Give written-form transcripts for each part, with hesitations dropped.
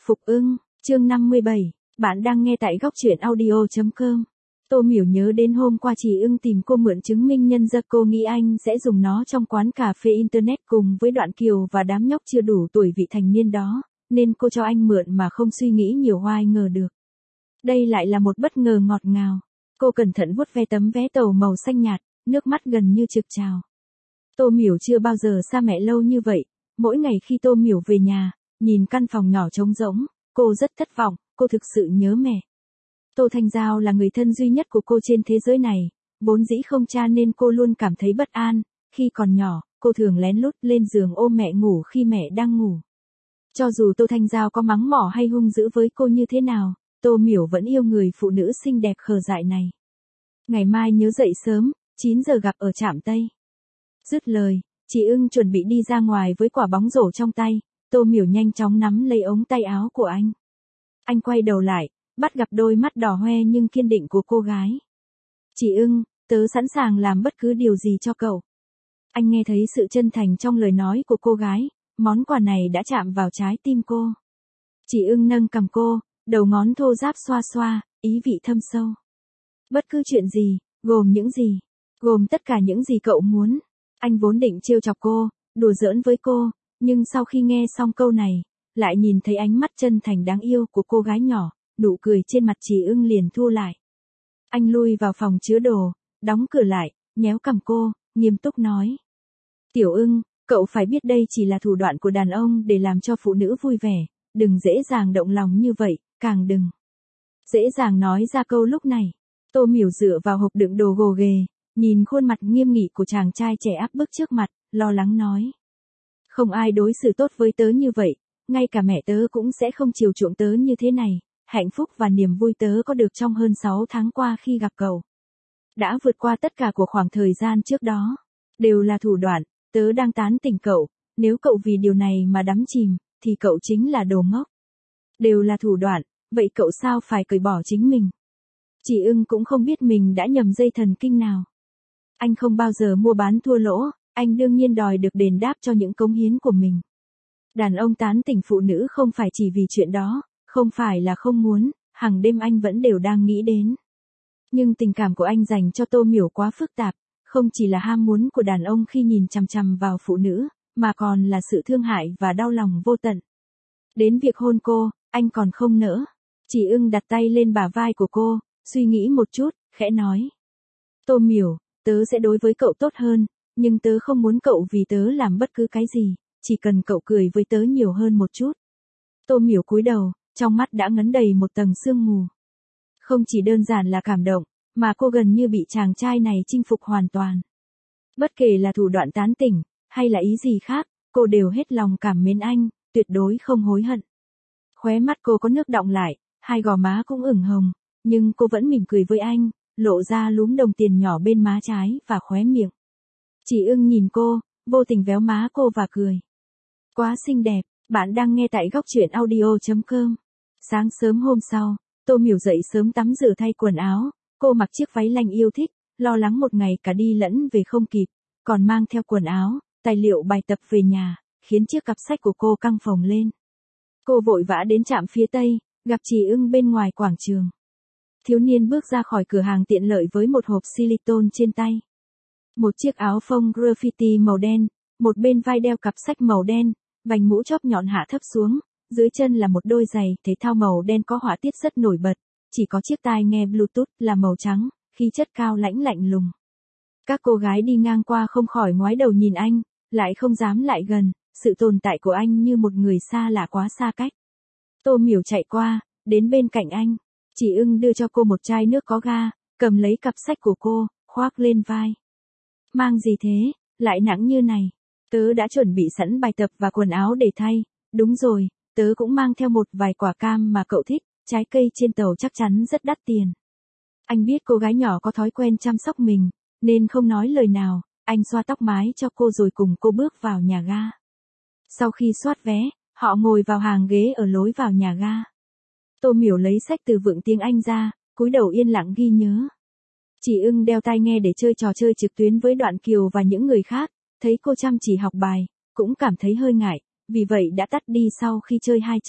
Phục ưng, chương 57, bạn đang nghe tại góc truyện audio.com. Tô Miểu nhớ đến hôm qua chị ưng tìm cô mượn chứng minh nhân dân, cô nghĩ anh sẽ dùng nó trong quán cà phê internet cùng với Đoạn Kiều và đám nhóc chưa đủ tuổi vị thành niên đó, nên cô cho anh mượn mà không suy nghĩ nhiều, ai ngờ được. Đây lại là một bất ngờ ngọt ngào. Cô cẩn thận vuốt ve tấm vé tàu màu xanh nhạt, nước mắt gần như trực trào. Tô Miểu chưa bao giờ xa mẹ lâu như vậy, mỗi ngày khi Tô Miểu về nhà, nhìn căn phòng nhỏ trống rỗng, cô rất thất vọng, cô thực sự nhớ mẹ. Tô Thanh Giao là người thân duy nhất của cô trên thế giới này, vốn dĩ không cha nên cô luôn cảm thấy bất an. Khi còn nhỏ, cô thường lén lút lên giường ôm mẹ ngủ khi mẹ đang ngủ. Cho dù Tô Thanh Giao có mắng mỏ hay hung dữ với cô như thế nào, Tô Miểu vẫn yêu người phụ nữ xinh đẹp khờ dại này. Ngày mai nhớ dậy sớm, 9 giờ gặp ở trạm Tây. Dứt lời, chị ưng chuẩn bị đi ra ngoài với quả bóng rổ trong tay, Tô Miểu nhanh chóng nắm lấy ống tay áo của anh. Anh quay đầu lại, bắt gặp đôi mắt đỏ hoe nhưng kiên định của cô gái. Chị ưng, tớ sẵn sàng làm bất cứ điều gì cho cậu. Anh nghe thấy sự chân thành trong lời nói của cô gái, món quà này đã chạm vào trái tim cô. Chị ưng nâng cằm cô, đầu ngón thô ráp xoa xoa, ý vị thâm sâu. Bất cứ chuyện gì, gồm những gì? Gồm tất cả những gì cậu muốn. Anh vốn định trêu chọc cô, đùa giỡn với cô, nhưng sau khi nghe xong câu này, lại nhìn thấy ánh mắt chân thành đáng yêu của cô gái nhỏ, nụ cười trên mặt chị ưng liền thu lại. Anh lui vào phòng chứa đồ, đóng cửa lại, nhéo cằm cô, nghiêm túc nói. Tiểu ưng, cậu phải biết đây chỉ là thủ đoạn của đàn ông để làm cho phụ nữ vui vẻ, đừng dễ dàng động lòng như vậy, càng đừng dễ dàng nói ra câu lúc này. Tô Miểu dựa vào hộp đựng đồ gồ ghề, nhìn khuôn mặt nghiêm nghị của chàng trai trẻ áp bức trước mặt, lo lắng nói. Không ai đối xử tốt với tớ như vậy, ngay cả mẹ tớ cũng sẽ không chiều chuộng tớ như thế này, hạnh phúc và niềm vui tớ có được trong hơn 6 tháng qua khi gặp cậu. Đã vượt qua tất cả của khoảng thời gian trước đó, đều là thủ đoạn, tớ đang tán tỉnh cậu, nếu cậu vì điều này mà đắm chìm, thì cậu chính là đồ ngốc. Đều là thủ đoạn, vậy cậu sao phải cởi bỏ chính mình? Chị ưng cũng không biết mình đã nhầm dây thần kinh nào. Anh không bao giờ mua bán thua lỗ, anh đương nhiên đòi được đền đáp cho những cống hiến của mình. Đàn ông tán tỉnh phụ nữ không phải chỉ vì chuyện đó, không phải là không muốn, hàng đêm anh vẫn đều đang nghĩ đến. Nhưng tình cảm của anh dành cho Tô Miểu quá phức tạp, không chỉ là ham muốn của đàn ông khi nhìn chằm chằm vào phụ nữ, mà còn là sự thương hại và đau lòng vô tận. Đến việc hôn cô, anh còn không nỡ. Chị ưng đặt tay lên bả vai của cô, suy nghĩ một chút, khẽ nói. Tô Miểu, tớ sẽ đối với cậu tốt hơn, nhưng tớ không muốn cậu vì tớ làm bất cứ cái gì, chỉ cần cậu cười với tớ nhiều hơn một chút. Tô Miểu cúi đầu, trong mắt đã ngấn đầy một tầng sương mù. Không chỉ đơn giản là cảm động, mà cô gần như bị chàng trai này chinh phục hoàn toàn. Bất kể là thủ đoạn tán tỉnh, hay là ý gì khác, cô đều hết lòng cảm mến anh, tuyệt đối không hối hận. Khóe mắt cô có nước đọng lại, hai gò má cũng ửng hồng, nhưng cô vẫn mỉm cười với anh, lộ ra lúm đồng tiền nhỏ bên má trái và khóe miệng. Chị ưng nhìn cô, vô tình véo má cô và cười. Quá xinh đẹp, bạn đang nghe tại góc truyện audio.com. Sáng sớm hôm sau, Tô Miểu dậy sớm tắm rửa thay quần áo, cô mặc chiếc váy lanh yêu thích, lo lắng một ngày cả đi lẫn về không kịp, còn mang theo quần áo, tài liệu bài tập về nhà, khiến chiếc cặp sách của cô căng phồng lên. Cô vội vã đến trạm phía Tây, gặp chị ưng bên ngoài quảng trường. Thiếu niên bước ra khỏi cửa hàng tiện lợi với một hộp silicone trên tay. Một chiếc áo phông graffiti màu đen, một bên vai đeo cặp sách màu đen, vành mũ chóp nhọn hạ thấp xuống, dưới chân là một đôi giày thể thao màu đen có họa tiết rất nổi bật, chỉ có chiếc tai nghe Bluetooth là màu trắng, khí chất cao lãnh lạnh lùng. Các cô gái đi ngang qua không khỏi ngoái đầu nhìn anh, lại không dám lại gần, sự tồn tại của anh như một người xa lạ quá xa cách. Tô Miểu chạy qua, đến bên cạnh anh, chị ưng đưa cho cô một chai nước có ga, cầm lấy cặp sách của cô, khoác lên vai. Mang gì thế, lại nặng như này? Tớ đã chuẩn bị sẵn bài tập và quần áo để thay, đúng rồi, tớ cũng mang theo một vài quả cam mà cậu thích, trái cây trên tàu chắc chắn rất đắt tiền. Anh biết cô gái nhỏ có thói quen chăm sóc mình, nên không nói lời nào, anh xoa tóc mái cho cô rồi cùng cô bước vào nhà ga. Sau khi soát vé, họ ngồi vào hàng ghế ở lối vào nhà ga. Tô Miểu lấy sách từ vựng tiếng Anh ra, cúi đầu yên lặng ghi nhớ. Chị ưng đeo tai nghe để chơi trò chơi trực tuyến với Đoạn Kiều và những người khác, thấy cô chăm chỉ học bài, cũng cảm thấy hơi ngại, vì vậy đã tắt đi sau khi chơi 2 trận,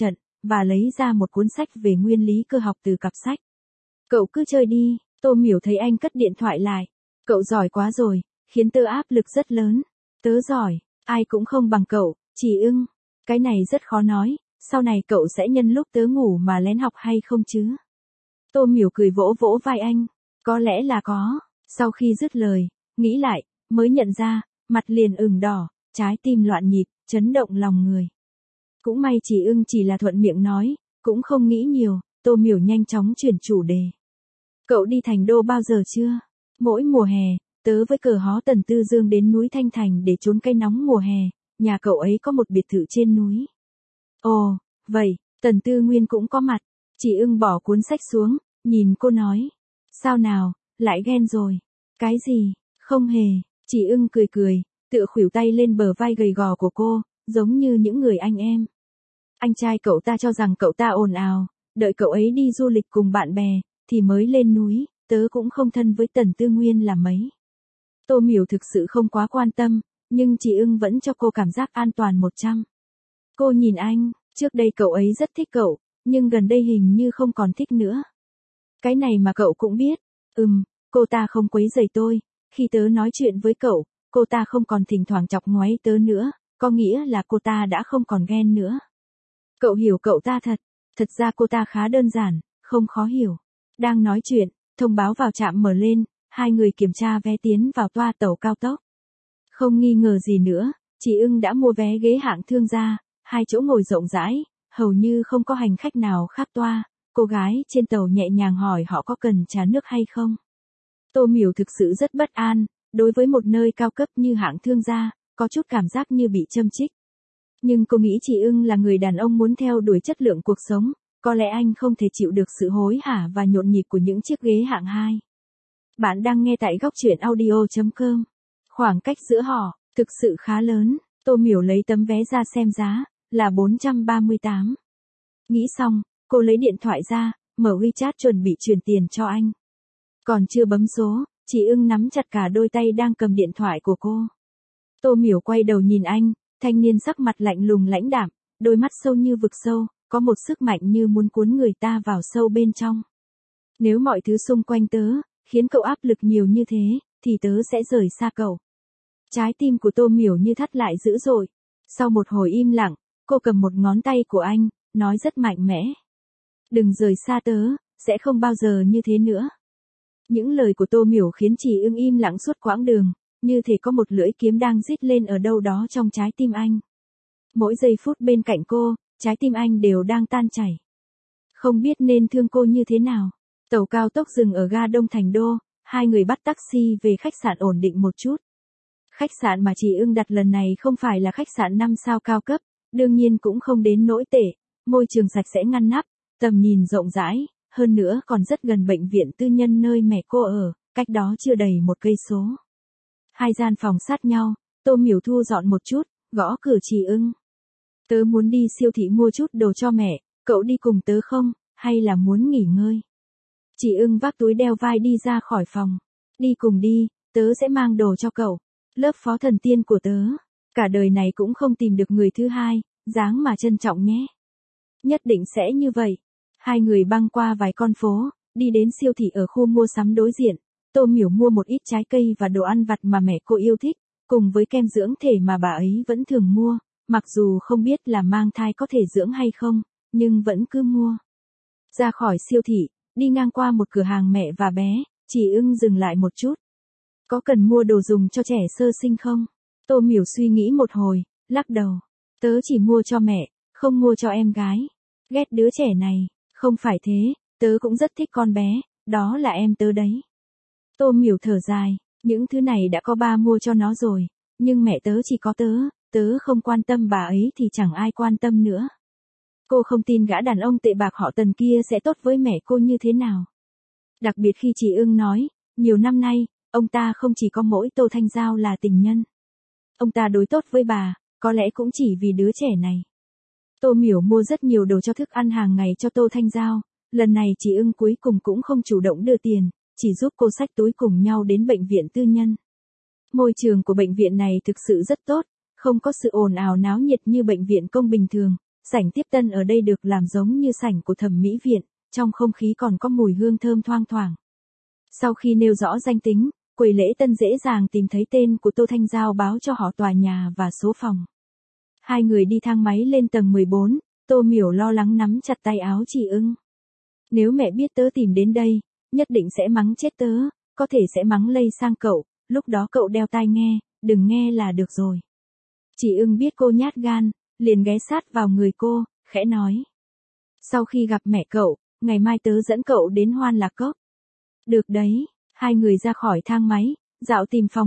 và lấy ra một cuốn sách về nguyên lý cơ học từ cặp sách. Cậu cứ chơi đi, Tô Miểu thấy anh cất điện thoại lại. Cậu giỏi quá rồi, khiến tớ áp lực rất lớn. Tớ giỏi, ai cũng không bằng cậu, chị ưng. Cái này rất khó nói, sau này cậu sẽ nhân lúc tớ ngủ mà lén học hay không chứ? Tô Miểu cười vỗ vỗ vai anh. Có lẽ là có. Sau khi dứt lời, nghĩ lại, mới nhận ra, mặt liền ửng đỏ, trái tim loạn nhịp, chấn động lòng người. Cũng may chị ưng chỉ là thuận miệng nói, cũng không nghĩ nhiều, Tô Miểu nhanh chóng chuyển chủ đề. Cậu đi Thành Đô bao giờ chưa? Mỗi mùa hè, tớ với cờ hó Tần Tư Dương đến núi Thanh Thành để trốn cái nóng mùa hè, nhà cậu ấy có một biệt thự trên núi. Ồ, vậy, Tần Tư Nguyên cũng có mặt. Chị ưng bỏ cuốn sách xuống, nhìn cô nói. Sao nào, lại ghen rồi? Cái gì? Không hề, chị ưng cười cười, tựa khuỷu tay lên bờ vai gầy gò của cô, giống như những người anh em. Anh trai cậu ta cho rằng cậu ta ồn ào, đợi cậu ấy đi du lịch cùng bạn bè, thì mới lên núi, tớ cũng không thân với Tần Tư Nguyên là mấy. Tô Miểu thực sự không quá quan tâm, nhưng chị ưng vẫn cho cô cảm giác an toàn 100. Cô nhìn anh, trước đây cậu ấy rất thích cậu, nhưng gần đây hình như không còn thích nữa. Cái này mà cậu cũng biết. Cô ta không quấy rầy tôi, khi tớ nói chuyện với cậu, cô ta không còn thỉnh thoảng chọc ngoáy tớ nữa, có nghĩa là cô ta đã không còn ghen nữa. Cậu hiểu cậu ta thật ra cô ta khá đơn giản, không khó hiểu. Đang nói chuyện, thông báo vào trạm mở lên, hai người kiểm tra vé tiến vào toa tàu cao tốc. Không nghi ngờ gì nữa, chị ưng đã mua vé ghế hạng thương gia, 2 chỗ ngồi rộng rãi, hầu như không có hành khách nào khác toa. Cô gái trên tàu nhẹ nhàng hỏi họ có cần trà nước hay không. Tô Miểu thực sự rất bất an, đối với một nơi cao cấp như hạng thương gia, có chút cảm giác như bị châm chích. Nhưng cô nghĩ chị ưng là người đàn ông muốn theo đuổi chất lượng cuộc sống, có lẽ anh không thể chịu được sự hối hả và nhộn nhịp của những chiếc ghế hạng 2. Bạn đang nghe tại góc truyện audio.com. Khoảng cách giữa họ, thực sự khá lớn, Tô Miểu lấy tấm vé ra xem giá, là 438. Nghĩ xong, cô lấy điện thoại ra, mở WeChat chuẩn bị chuyển tiền cho anh. Còn chưa bấm số, chị ưng nắm chặt cả đôi tay đang cầm điện thoại của cô. Tô Miểu quay đầu nhìn anh, thanh niên sắc mặt lạnh lùng lãnh đạm, đôi mắt sâu như vực sâu, có một sức mạnh như muốn cuốn người ta vào sâu bên trong. Nếu mọi thứ xung quanh tớ, khiến cậu áp lực nhiều như thế, thì tớ sẽ rời xa cậu. Trái tim của Tô Miểu như thắt lại dữ dội. Sau một hồi im lặng, cô cầm một ngón tay của anh, nói rất mạnh mẽ. Đừng rời xa tớ, sẽ không bao giờ như thế nữa. Những lời của Tô Miểu khiến chị ưng im lặng suốt quãng đường, như thể có một lưỡi kiếm đang rít lên ở đâu đó trong trái tim anh. Mỗi giây phút bên cạnh cô, trái tim anh đều đang tan chảy. Không biết nên thương cô như thế nào. Tàu cao tốc dừng ở ga Đông Thành Đô, hai người bắt taxi về khách sạn ổn định một chút. Khách sạn mà chị ưng đặt lần này không phải là khách sạn 5 sao cao cấp, đương nhiên cũng không đến nỗi tệ, môi trường sạch sẽ ngăn nắp, tầm nhìn rộng rãi, hơn nữa còn rất gần bệnh viện tư nhân nơi mẹ cô ở, cách đó chưa đầy 1 cây số. 2 gian phòng sát nhau, Tô Miểu thu dọn một chút, gõ cửa chị ưng. Tớ muốn đi siêu thị mua chút đồ cho mẹ, cậu đi cùng tớ không, hay là muốn nghỉ ngơi? Chị ưng vác túi đeo vai đi ra khỏi phòng. Đi cùng đi, tớ sẽ mang đồ cho cậu. Lớp phó thần tiên của tớ. Cả đời này cũng không tìm được người thứ hai, dáng mà trân trọng nhé. Nhất định sẽ như vậy. Hai người băng qua vài con phố, đi đến siêu thị ở khu mua sắm đối diện. Tô Miểu mua một ít trái cây và đồ ăn vặt mà mẹ cô yêu thích, cùng với kem dưỡng thể mà bà ấy vẫn thường mua, mặc dù không biết là mang thai có thể dưỡng hay không, nhưng vẫn cứ mua. Ra khỏi siêu thị, đi ngang qua một cửa hàng mẹ và bé, chị ưng dừng lại một chút. Có cần mua đồ dùng cho trẻ sơ sinh không? Tô Miểu suy nghĩ một hồi, lắc đầu. Tớ chỉ mua cho mẹ, không mua cho em gái. Ghét đứa trẻ này, không phải thế, tớ cũng rất thích con bé, đó là em tớ đấy. Tô Miểu thở dài, những thứ này đã có ba mua cho nó rồi, nhưng mẹ tớ chỉ có tớ không quan tâm bà ấy thì chẳng ai quan tâm nữa. Cô không tin gã đàn ông tệ bạc họ Tần kia sẽ tốt với mẹ cô như thế nào. Đặc biệt khi chị ưng nói, nhiều năm nay, ông ta không chỉ có mỗi Tô Thanh Giao là tình nhân. Ông ta đối tốt với bà, có lẽ cũng chỉ vì đứa trẻ này. Tô Miểu mua rất nhiều đồ cho thức ăn hàng ngày cho Tô Thanh Giao, lần này chị ưng cuối cùng cũng không chủ động đưa tiền, chỉ giúp cô xách túi cùng nhau đến bệnh viện tư nhân. Môi trường của bệnh viện này thực sự rất tốt, không có sự ồn ào náo nhiệt như bệnh viện công bình thường, Sảnh tiếp tân ở đây được làm giống như sảnh của thẩm mỹ viện, trong không khí còn có mùi hương thơm thoang thoảng. Sau khi nêu rõ danh tính, quầy lễ tân dễ dàng tìm thấy tên của Tô Thanh Giao báo cho họ tòa nhà và số phòng. Hai người đi thang máy lên tầng 14, Tô Miểu lo lắng nắm chặt tay áo chị ưng. Nếu mẹ biết tớ tìm đến đây, nhất định sẽ mắng chết tớ, có thể sẽ mắng lây sang cậu, lúc đó cậu đeo tai nghe, đừng nghe là được rồi. Chị ưng biết cô nhát gan, liền ghé sát vào người cô, khẽ nói. Sau khi gặp mẹ cậu, ngày mai tớ dẫn cậu đến Hoan Lạc Cốc. Được đấy, hai người ra khỏi thang máy, dạo tìm phòng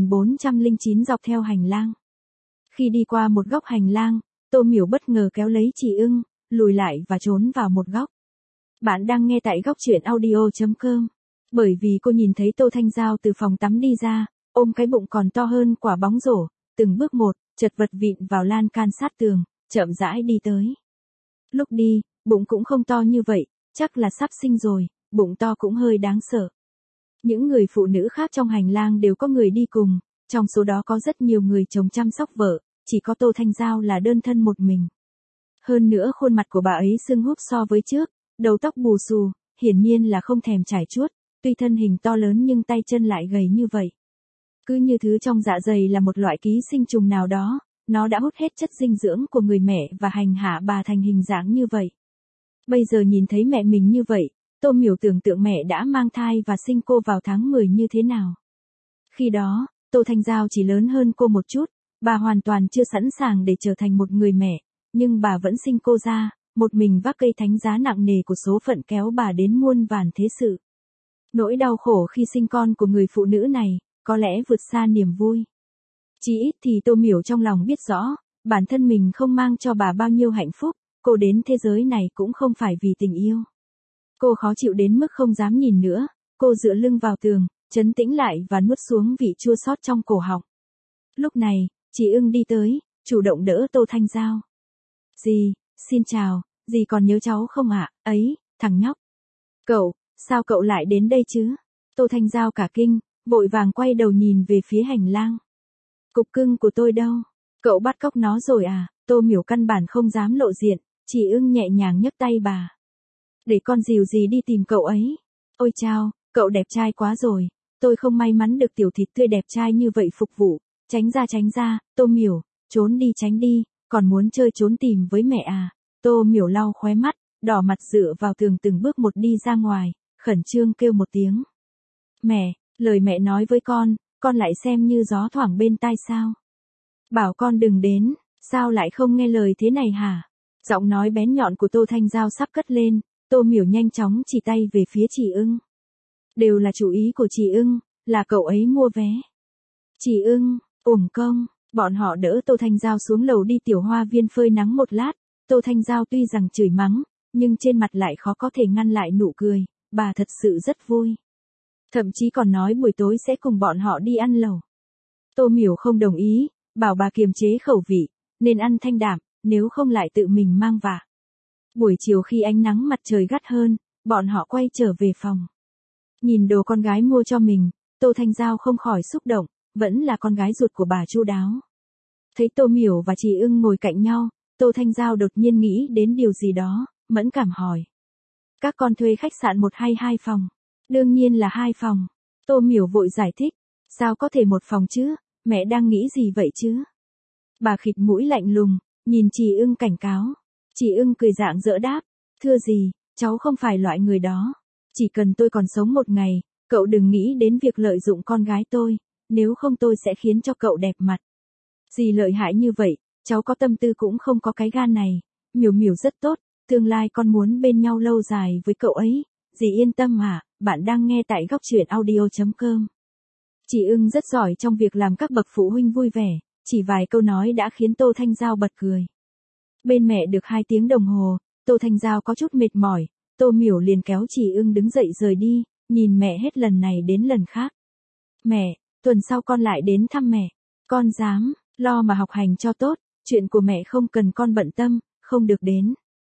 1409 dọc theo hành lang. Khi đi qua một góc hành lang, Tô Miểu bất ngờ kéo lấy chị ưng, lùi lại và trốn vào một góc. Bạn đang nghe tại góc truyện audio.com. Bởi vì cô nhìn thấy Tô Thanh Giao từ phòng tắm đi ra, ôm cái bụng còn to hơn quả bóng rổ, từng bước một, chật vật vịn vào lan can sát tường, chậm rãi đi tới. Lúc đi, bụng cũng không to như vậy, chắc là sắp sinh rồi, bụng to cũng hơi đáng sợ. Những người phụ nữ khác trong hành lang đều có người đi cùng, trong số đó có rất nhiều người chồng chăm sóc vợ, chỉ có Tô Thanh Giao là đơn thân một mình. Hơn nữa khuôn mặt của bà ấy sưng húp so với trước, đầu tóc bù xù, hiển nhiên là không thèm trải chuốt, tuy thân hình to lớn nhưng tay chân lại gầy như vậy. Cứ như thứ trong dạ dày là một loại ký sinh trùng nào đó, nó đã hút hết chất dinh dưỡng của người mẹ và hành hạ bà thành hình dáng như vậy. Bây giờ nhìn thấy mẹ mình như vậy, Tô Miểu tưởng tượng mẹ đã mang thai và sinh cô vào tháng 10 như thế nào. Khi đó, Tô Thanh Giao chỉ lớn hơn cô một chút, bà hoàn toàn chưa sẵn sàng để trở thành một người mẹ, nhưng bà vẫn sinh cô ra, một mình vác cây thánh giá nặng nề của số phận kéo bà đến muôn vàn thế sự. Nỗi đau khổ khi sinh con của người phụ nữ này, có lẽ vượt xa niềm vui. Chỉ ít thì Tô Miểu trong lòng biết rõ, bản thân mình không mang cho bà bao nhiêu hạnh phúc, cô đến thế giới này cũng không phải vì tình yêu. Cô khó chịu đến mức không dám nhìn nữa, cô dựa lưng vào tường, trấn tĩnh lại và nuốt xuống vị chua xót trong cổ họng. Lúc này, chị ưng đi tới, chủ động đỡ Tô Thanh Giao. Dì, xin chào, dì còn nhớ cháu không ạ? Ấy, thằng nhóc. Cậu, sao cậu lại đến đây chứ? Tô Thanh Giao cả kinh, vội vàng quay đầu nhìn về phía hành lang. Cục cưng của tôi đâu? Cậu bắt cóc nó rồi à? Tô Miểu căn bản không dám lộ diện, chị ưng nhẹ nhàng nhấc tay bà. Để con dìu dì đi tìm cậu ấy. Ôi chao, cậu đẹp trai quá rồi, tôi không may mắn được tiểu thịt tươi đẹp trai như vậy phục vụ. Tránh ra, Tô Miểu, trốn đi tránh đi, còn muốn chơi trốn tìm với mẹ à? Tô Miểu lau khóe mắt, đỏ mặt dựa vào tường từng bước một đi ra ngoài, khẩn trương kêu một tiếng. Mẹ, lời mẹ nói với con lại xem như gió thoảng bên tai sao? Bảo con đừng đến, sao lại không nghe lời thế này hả? Giọng nói bén nhọn của Tô Thanh Giao sắp cất lên, Tô Miểu nhanh chóng chỉ tay về phía chị ưng. Đều là chủ ý của chị ưng, là cậu ấy mua vé. Chị ưng, uổng công, bọn họ đỡ Tô Thanh Giao xuống lầu đi tiểu hoa viên phơi nắng một lát, Tô Thanh Giao tuy rằng chửi mắng, nhưng trên mặt lại khó có thể ngăn lại nụ cười, bà thật sự rất vui. Thậm chí còn nói buổi tối sẽ cùng bọn họ đi ăn lẩu. Tô Miểu không đồng ý, bảo bà kiềm chế khẩu vị, nên ăn thanh đạm, nếu không lại tự mình mang vạ. Buổi chiều khi ánh nắng mặt trời gắt hơn, bọn họ quay trở về phòng. Nhìn đồ con gái mua cho mình, Tô Thanh Giao không khỏi xúc động, vẫn là con gái ruột của bà chu đáo. Thấy Tô Miểu và chị ưng ngồi cạnh nhau, Tô Thanh Giao đột nhiên nghĩ đến điều gì đó, mẫn cảm hỏi. Các con thuê khách sạn 1 hay 2 phòng? Đương nhiên là 2 phòng. Tô Miểu vội giải thích. Sao có thể 1 phòng chứ, mẹ đang nghĩ gì vậy chứ? Bà khịt mũi lạnh lùng, nhìn chị ưng cảnh cáo. Chị ưng cười rạng rỡ đáp. Thưa gì, cháu không phải loại người đó. Chỉ cần tôi còn sống một ngày, cậu đừng nghĩ đến việc lợi dụng con gái tôi, nếu không tôi sẽ khiến cho cậu đẹp mặt. Dì lợi hại như vậy, cháu có tâm tư cũng không có cái gan này. Miểu Miểu rất tốt, tương lai con muốn bên nhau lâu dài với cậu ấy. Dì yên tâm hả, bạn đang nghe tại góc truyện audio.com. Chị ưng rất giỏi trong việc làm các bậc phụ huynh vui vẻ, chỉ vài câu nói đã khiến Tô Thanh Giao bật cười. Bên mẹ được 2 tiếng đồng hồ, Tô Thanh Giao có chút mệt mỏi, Tô Miểu liền kéo chị ưng đứng dậy rời đi, nhìn mẹ hết lần này đến lần khác. Mẹ, tuần sau con lại đến thăm mẹ, con dám, lo mà học hành cho tốt, chuyện của mẹ không cần con bận tâm, không được đến.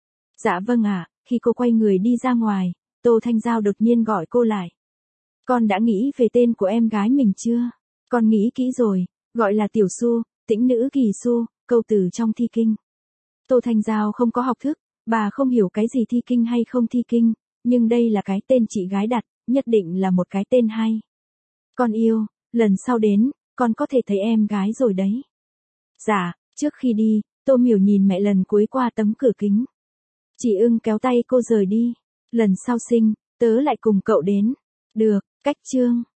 Dạ vâng ạ, khi cô quay người đi ra ngoài, Tô Thanh Giao đột nhiên gọi cô lại. Con đã nghĩ về tên của em gái mình chưa? Con nghĩ kỹ rồi, gọi là Tiểu Xu, tĩnh nữ kỳ Xu, câu từ trong thi kinh. Tô Thanh Giao không có học thức, bà không hiểu cái gì thi kinh hay không thi kinh, nhưng đây là cái tên chị gái đặt, nhất định là một cái tên hay. Con yêu, lần sau đến, con có thể thấy em gái rồi đấy. Dạ, trước khi đi, Tô Miểu nhìn mẹ lần cuối qua tấm cửa kính. Chị Ưng kéo tay cô rời đi. Lần sau sinh, tớ lại cùng cậu đến. Được, cách chương.